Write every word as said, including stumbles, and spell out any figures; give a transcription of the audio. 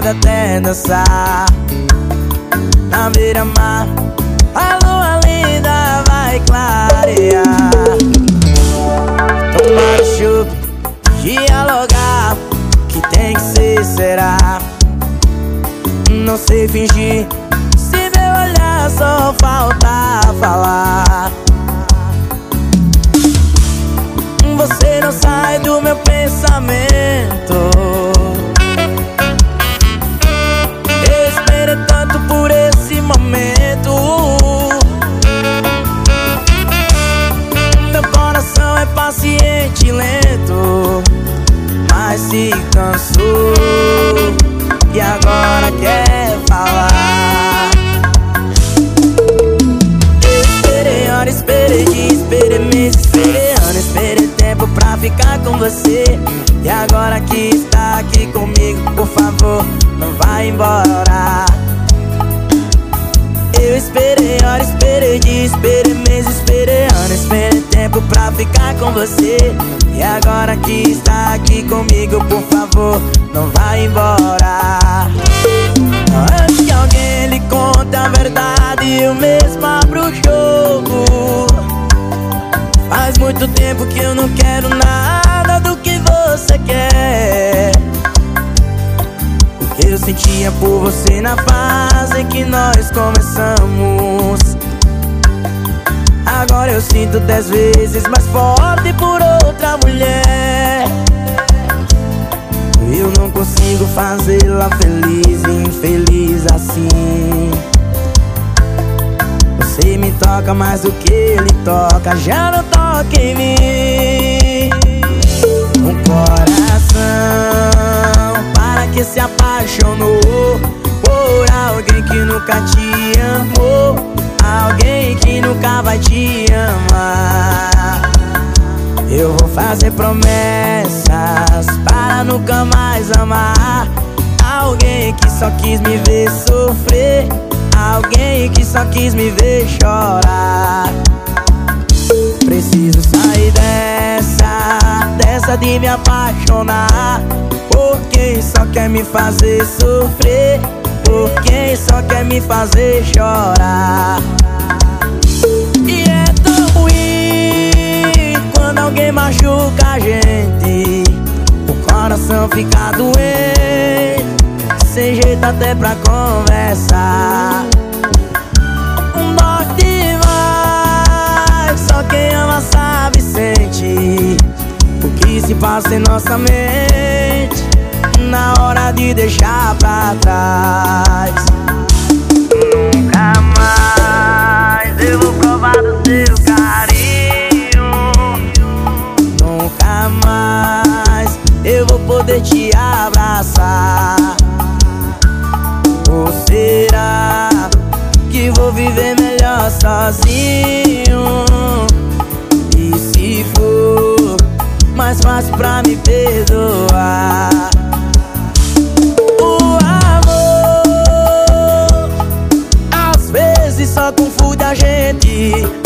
pode até dançar na beira-mar, a lua linda vai clarear. Tomar o chope, dialogar, que tem que ser, será. Não sei fingir, se meu olhar só falta falar. Você não sai do meu pensamento. Eu esperei tanto por esse momento. Meu coração é paciente e lento, mas se cansou e agora quer falar. Eu esperei horas, esperei dias, esperei meses, esperei anos, esperei tempo pra ficar com você. E agora que está aqui comigo, por favor, não vai embora. Eu esperei horas, esperei dias, esperei meses, esperei anos, esperei tempo pra ficar com você. E agora que está aqui comigo, por favor, não vai embora. Antes que alguém lhe conte a verdade, eu mesmo abro o jogo. Faz muito tempo que eu não quero nada do que você quer. O que eu sentia por você na fase em que nós começamos, agora eu sinto dez vezes mais forte por outra mulher. Eu não consigo fazê-la feliz e infeliz assim. Você me toca mais do que ele toca, já não toca em mim. Um coração, para que se apaixonou por alguém que nunca te amou, alguém que nunca vai te amar. Eu vou fazer promessas para nunca mais amar alguém que só quis me ver sofrer, alguém que só quis me ver chorar. Preciso sair dessa, dessa de me apaixonar por quem só quer me fazer sofrer, por quem só quer me fazer chorar. E é tão ruim quando alguém machuca a gente, o coração fica doente, sem jeito até pra conversar. Dói demais, só quem ama sabe, sente o que se passa em nossa mente na hora de deixar pra trás. Nunca mais eu vou provar do seu carinho, nunca mais eu vou poder te abraçar. Ou será que vou viver melhor sozinho? E se for mais fácil pra me perdoar? O amor às vezes só confunde a gente.